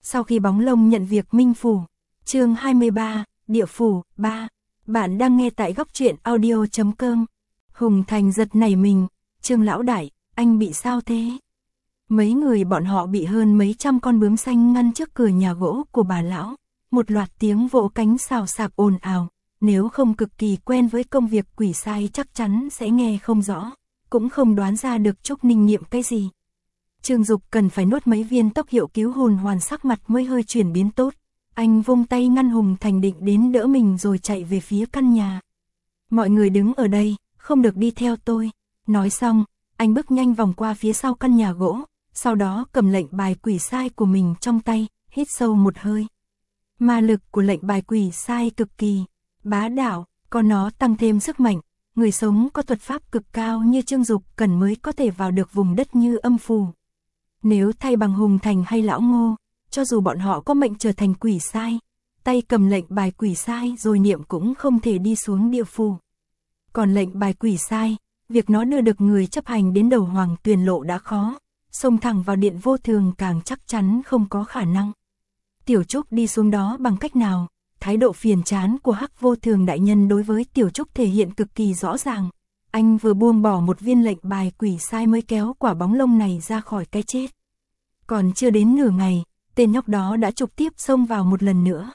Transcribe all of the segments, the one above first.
Sau khi bóng lông nhận việc minh phủ. Chương 23, Địa phủ 3. Bạn đang nghe tại góc truyện audio.com. Hùng Thành giật nảy mình, Trương lão đại, anh bị sao thế? Mấy người bọn họ bị hơn mấy trăm con bướm xanh ngăn trước cửa nhà gỗ của bà lão. Một loạt tiếng vỗ cánh xào xạc ồn ào, nếu không cực kỳ quen với công việc quỷ sai chắc chắn sẽ nghe không rõ, cũng không đoán ra được Trúc Ninh niệm cái gì. Trương Dục cần phải nuốt mấy viên tốc hiệu cứu hồn hoàn, sắc mặt mới hơi chuyển biến tốt. Anh vung tay ngăn Hùng Thành định đến đỡ mình rồi chạy về phía căn nhà. Mọi người đứng ở đây, không được đi theo tôi. Nói xong, anh bước nhanh vòng qua phía sau căn nhà gỗ, sau đó cầm lệnh bài quỷ sai của mình trong tay, hít sâu một hơi. Ma lực của lệnh bài quỷ sai cực kỳ bá đạo, còn nó tăng thêm sức mạnh. Người sống có thuật pháp cực cao như Trương Dục cần mới có thể vào được vùng đất như âm phủ. Nếu thay bằng Hùng Thành hay Lão Ngô, cho dù bọn họ có mệnh trở thành quỷ sai, tay cầm lệnh bài quỷ sai rồi niệm cũng không thể đi xuống địa phủ. Còn lệnh bài quỷ sai, việc nó đưa được người chấp hành đến đầu Hoàng Tuyền Lộ đã khó, xông thẳng vào điện vô thường càng chắc chắn không có khả năng. Tiểu Trúc đi xuống đó bằng cách nào? Thái độ phiền chán của Hắc Vô Thường đại nhân đối với Tiểu Trúc thể hiện cực kỳ rõ ràng. Anh vừa buông bỏ một viên lệnh bài quỷ sai mới kéo quả bóng lông này ra khỏi cái chết. Còn chưa đến nửa ngày, tên nhóc đó đã trực tiếp xông vào một lần nữa.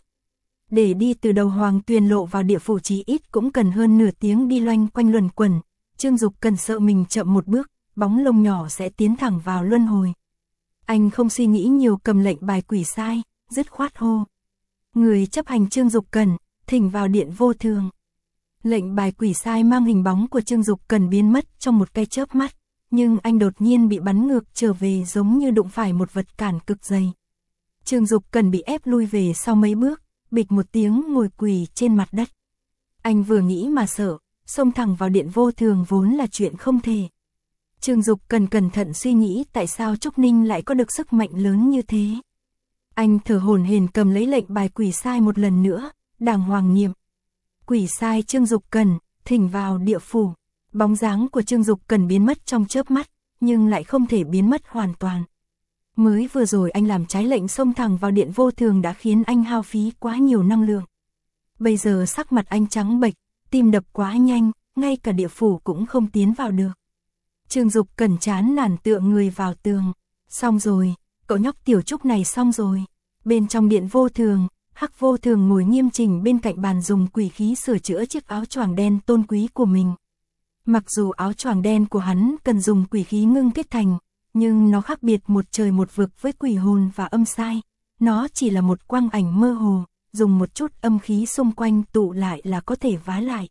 Để đi từ đầu Hoàng Tuyền Lộ vào địa phủ chí ít cũng cần hơn nửa tiếng đi loanh quanh luẩn quẩn. Trương Dục cần sợ mình chậm một bước, bóng lông nhỏ sẽ tiến thẳng vào luân hồi. Anh không suy nghĩ nhiều, cầm lệnh bài quỷ sai, dứt khoát hô. Người chấp hành Trương Dục cần, thỉnh vào điện vô thường. Lệnh bài quỷ sai mang hình bóng của Trương Dục cần biến mất trong một cái chớp mắt, nhưng anh đột nhiên bị bắn ngược trở về giống như đụng phải một vật cản cực dày. Trương Dục cần bị ép lui về sau mấy bước, bịch một tiếng ngồi quỳ trên mặt đất. Anh vừa nghĩ mà sợ, xông thẳng vào điện vô thường vốn là chuyện không thể. Trương Dục cần cẩn thận suy nghĩ tại sao Trúc Ninh lại có được sức mạnh lớn như thế. Anh thở hổn hển cầm lấy lệnh bài quỷ sai một lần nữa, đàng hoàng niệm. Quỷ sai Trương Dục cần, thỉnh vào địa phủ. Bóng dáng của Trương Dục cần biến mất trong chớp mắt, nhưng lại không thể biến mất hoàn toàn. Mới vừa rồi anh làm trái lệnh xông thẳng vào điện vô thường đã khiến anh hao phí quá nhiều năng lượng. Bây giờ sắc mặt anh trắng bệch, tim đập quá nhanh, ngay cả địa phủ cũng không tiến vào được. Trương Dục cần chán nản tựa người vào tường. Xong rồi, cậu nhóc Tiểu Trúc này xong rồi. Bên trong điện vô thường, Hắc Vô Thường ngồi nghiêm chỉnh bên cạnh bàn dùng quỷ khí sửa chữa chiếc áo choàng đen tôn quý của mình. Mặc dù áo choàng đen của hắn cần dùng quỷ khí ngưng kết thành, nhưng nó khác biệt một trời một vực với quỷ hồn và âm sai. Nó chỉ là một quang ảnh mơ hồ, dùng một chút âm khí xung quanh tụ lại là có thể vái lại.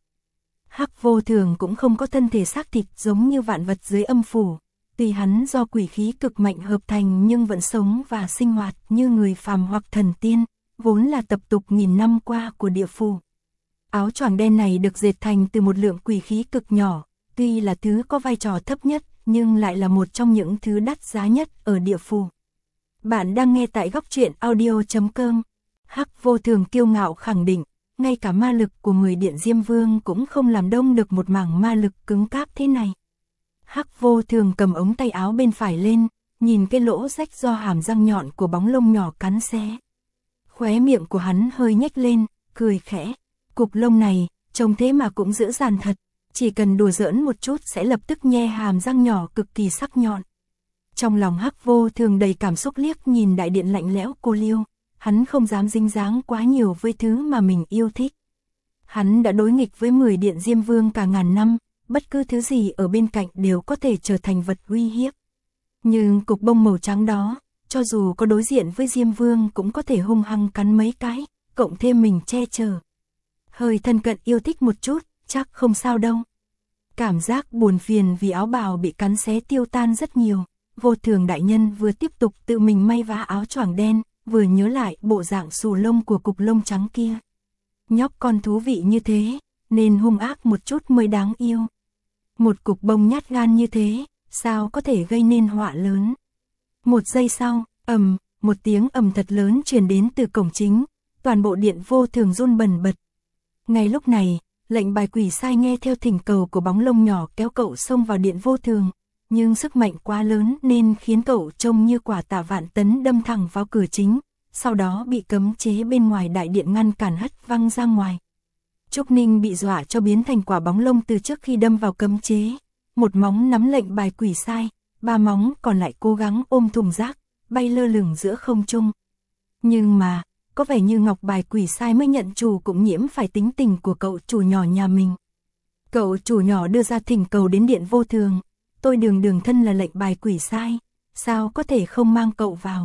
Hắc Vô Thường cũng không có thân thể xác thịt giống như vạn vật dưới âm phủ. Tuy hắn do quỷ khí cực mạnh hợp thành nhưng vẫn sống và sinh hoạt như người phàm hoặc thần tiên, vốn là tập tục nghìn năm qua của địa phủ. Áo choàng đen này được dệt thành từ một lượng quỷ khí cực nhỏ, tuy là thứ có vai trò thấp nhất, nhưng lại là một trong những thứ đắt giá nhất ở địa phủ. Bạn đang nghe tại góc truyện audio.com. Hắc Vô Thường kiêu ngạo khẳng định, ngay cả ma lực của 10 điện Diêm Vương cũng không làm đông được một mảng ma lực cứng cáp thế này. Hắc Vô Thường cầm ống tay áo bên phải lên, nhìn cái lỗ rách do hàm răng nhọn của bóng lông nhỏ cắn xé. Khóe miệng của hắn hơi nhếch lên, cười khẽ. Cục lông này, trông thế mà cũng dữ dằn thật, chỉ cần đùa giỡn một chút sẽ lập tức nhe hàm răng nhỏ cực kỳ sắc nhọn. Trong lòng Hắc Vô Thường đầy cảm xúc liếc nhìn đại điện lạnh lẽo cô liêu, hắn không dám dính dáng quá nhiều với thứ mà mình yêu thích. Hắn đã đối nghịch với 10 điện Diêm Vương cả ngàn năm, bất cứ thứ gì ở bên cạnh đều có thể trở thành vật uy hiếp. Nhưng cục bông màu trắng đó, cho dù có đối diện với Diêm Vương cũng có thể hung hăng cắn mấy cái, cộng thêm mình che chở. Hơi thân cận yêu thích một chút, chắc không sao đâu. Cảm giác buồn phiền vì áo bào bị cắn xé tiêu tan rất nhiều. Vô Thường đại nhân vừa tiếp tục tự mình may vá áo choàng đen, vừa nhớ lại bộ dạng xù lông của cục lông trắng kia. Nhóc con thú vị như thế, nên hung ác một chút mới đáng yêu. Một cục bông nhát gan như thế, sao có thể gây nên họa lớn. Một giây sau, một tiếng ầm thật lớn truyền đến từ cổng chính, toàn bộ điện vô thường run bần bật. Ngay lúc này, lệnh bài quỷ sai nghe theo thỉnh cầu của bóng lông nhỏ kéo cậu xông vào điện vô thường, nhưng sức mạnh quá lớn nên khiến cậu trông như quả tạ vạn tấn đâm thẳng vào cửa chính, sau đó bị cấm chế bên ngoài đại điện ngăn cản hất văng ra ngoài. Trúc Ninh bị dọa cho biến thành quả bóng lông từ trước khi đâm vào cấm chế. Một móng nắm lệnh bài quỷ sai, 3 móng còn lại cố gắng ôm thùng rác, bay lơ lửng giữa không trung. Nhưng mà, có vẻ như ngọc bài quỷ sai mới nhận chủ cũng nhiễm phải tính tình của cậu chủ nhỏ nhà mình. Cậu chủ nhỏ đưa ra thỉnh cầu đến điện vô thường. Tôi đường thân là lệnh bài quỷ sai, sao có thể không mang cậu vào.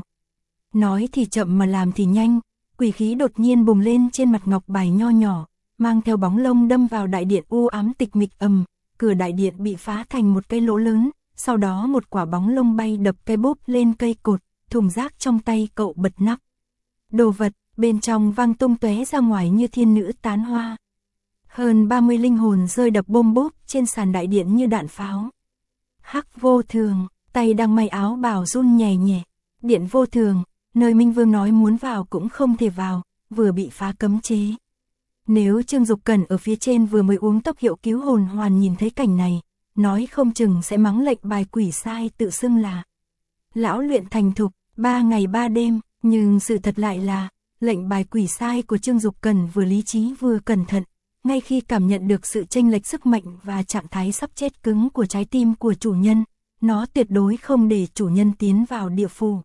Nói thì chậm mà làm thì nhanh, quỷ khí đột nhiên bùng lên trên mặt ngọc bài nho nhỏ, mang theo bóng lông đâm vào đại điện u ám tịch mịch ầm, cửa đại điện bị phá thành một cái lỗ lớn, sau đó một quả bóng lông bay đập cái bốp lên cây cột, thùng rác trong tay cậu bật nắp. Đồ vật bên trong văng tung tóe ra ngoài như thiên nữ tán hoa. Hơn 30 linh hồn rơi đập bôm bốp trên sàn đại điện như đạn pháo. Hắc vô thường, tay đang may áo bào run nhẹ nhẹ. Điện vô thường, nơi Minh Vương nói muốn vào cũng không thể vào, vừa bị phá cấm chế. Nếu Trương Dục Cẩn ở phía trên vừa mới uống tốc hiệu cứu hồn hoàn nhìn thấy cảnh này, nói không chừng sẽ mắng lệnh bài quỷ sai tự xưng là lão luyện thành thục, 3 ngày 3 đêm, nhưng sự thật lại là, lệnh bài quỷ sai của Trương Dục Cẩn vừa lý trí vừa cẩn thận, ngay khi cảm nhận được sự chênh lệch sức mạnh và trạng thái sắp chết cứng của trái tim của chủ nhân, nó tuyệt đối không để chủ nhân tiến vào địa phủ.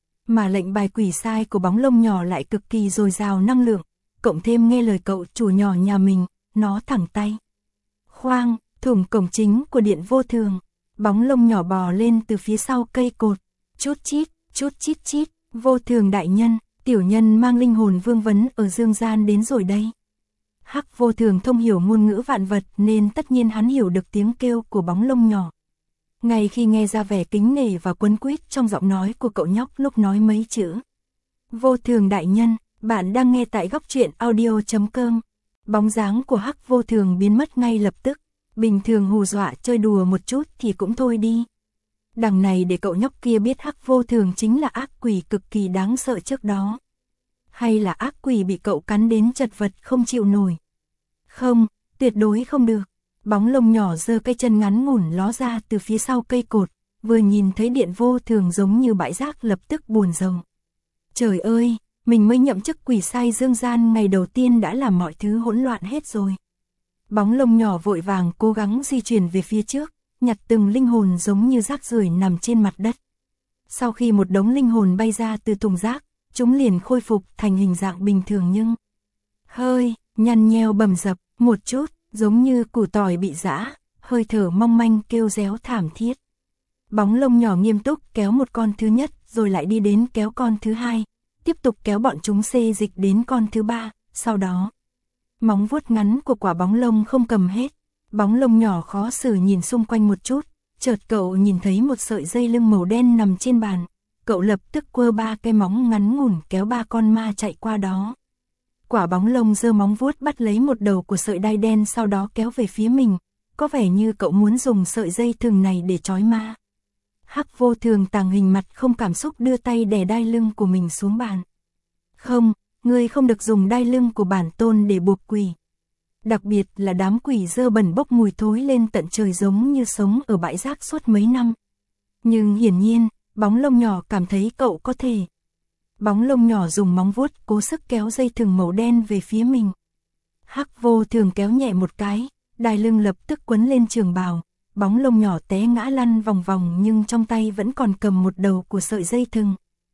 Mà lệnh bài quỷ sai của bóng lông nhỏ lại cực kỳ dồi dào năng lượng, cộng thêm nghe lời cậu chủ nhỏ nhà mình, nó thẳng tay. Khoang, thủng cổng chính của điện vô thường, bóng lông nhỏ bò lên từ phía sau cây cột, chút chít chít, vô thường đại nhân, tiểu nhân mang linh hồn vương vấn ở dương gian đến rồi đây. Hắc vô thường thông hiểu ngôn ngữ vạn vật nên tất nhiên hắn hiểu được tiếng kêu của bóng lông nhỏ. Ngay khi nghe ra vẻ kính nể và quấn quýt trong giọng nói của cậu nhóc lúc nói mấy chữ. Vô thường đại nhân, bạn đang nghe tại góc truyện audio.com. Bóng dáng của Hắc vô thường biến mất ngay lập tức. Bình thường hù dọa chơi đùa một chút thì cũng thôi đi. Đằng này để cậu nhóc kia biết Hắc vô thường chính là ác quỷ cực kỳ đáng sợ trước đó. Hay là ác quỷ bị cậu cắn đến chật vật không chịu nổi. Không, tuyệt đối không được. Bóng lông nhỏ giơ cái chân ngắn ngủn ló ra từ phía sau cây cột, vừa nhìn thấy điện vô thường giống như bãi rác lập tức buồn rầu. Trời ơi, mình mới nhậm chức quỷ sai dương gian ngày đầu tiên đã làm mọi thứ hỗn loạn hết rồi. Bóng lông nhỏ vội vàng cố gắng di chuyển về phía trước, nhặt từng linh hồn giống như rác rưởi nằm trên mặt đất. Sau khi một đống linh hồn bay ra từ thùng rác, chúng liền khôi phục thành hình dạng bình thường nhưng hơi nhăn nheo bầm dập một chút, giống như củ tỏi bị giã, hơi thở mong manh kêu réo thảm thiết. Bóng lông nhỏ nghiêm túc kéo một con thứ nhất rồi lại đi đến kéo con thứ hai, tiếp tục kéo bọn chúng xê dịch đến con thứ ba, sau đó móng vuốt ngắn của quả bóng lông không cầm hết. Bóng lông nhỏ khó xử nhìn xung quanh một chút, chợt cậu nhìn thấy một sợi dây lưng màu đen nằm trên bàn. Cậu lập tức quơ 3 cái móng ngắn ngủn kéo 3 con ma chạy qua đó. Quả bóng lông giơ móng vuốt bắt lấy một đầu của sợi đai đen sau đó kéo về phía mình. Có vẻ như cậu muốn dùng sợi dây thừng này để trói ma. Hắc vô thường tàng hình mặt không cảm xúc đưa tay đè đai lưng của mình xuống bàn. Không, ngươi không được dùng đai lưng của bản tôn để buộc quỷ. Đặc biệt là đám quỷ dơ bẩn bốc mùi thối lên tận trời giống như sống ở bãi rác suốt mấy năm. Nhưng hiển nhiên, bóng lông nhỏ cảm thấy cậu có thể. Bóng lông nhỏ dùng móng vuốt cố sức kéo dây thừng màu đen về phía mình. Hắc vô thường kéo nhẹ một cái, đai lưng lập tức quấn lên trường bào. Bóng lông nhỏ té ngã lăn vòng vòng nhưng trong tay vẫn còn cầm một đầu của sợi dây thừng.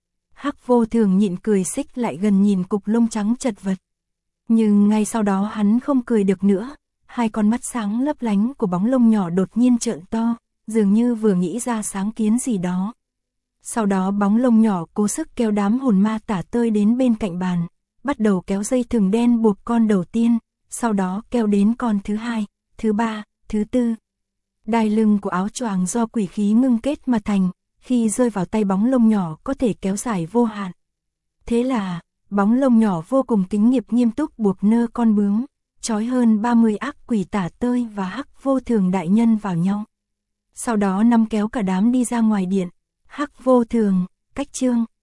Hắc vô thường nhịn cười xích lại gần nhìn cục lông trắng chật vật. Nhưng ngay sau đó hắn không cười được nữa, 2 con mắt sáng lấp lánh của bóng lông nhỏ đột nhiên trợn to, dường như vừa nghĩ ra sáng kiến gì đó. Sau đó bóng lông nhỏ cố sức kéo đám hồn ma tả tơi đến bên cạnh bàn, bắt đầu kéo dây thừng đen buộc con đầu tiên, sau đó kéo đến con thứ 2, thứ 3, thứ 4. Đai lưng của áo choàng do quỷ khí ngưng kết mà thành, khi rơi vào tay bóng lông nhỏ có thể kéo dài vô hạn. Thế là, bóng lông nhỏ vô cùng kính nghiệp nghiêm túc buộc nơ con bướm, trói hơn 30 ác quỷ tả tơi và Hắc vô thường đại nhân vào nhau. Sau đó kéo cả đám đi ra ngoài điện. Hắc vô thường, cách chương.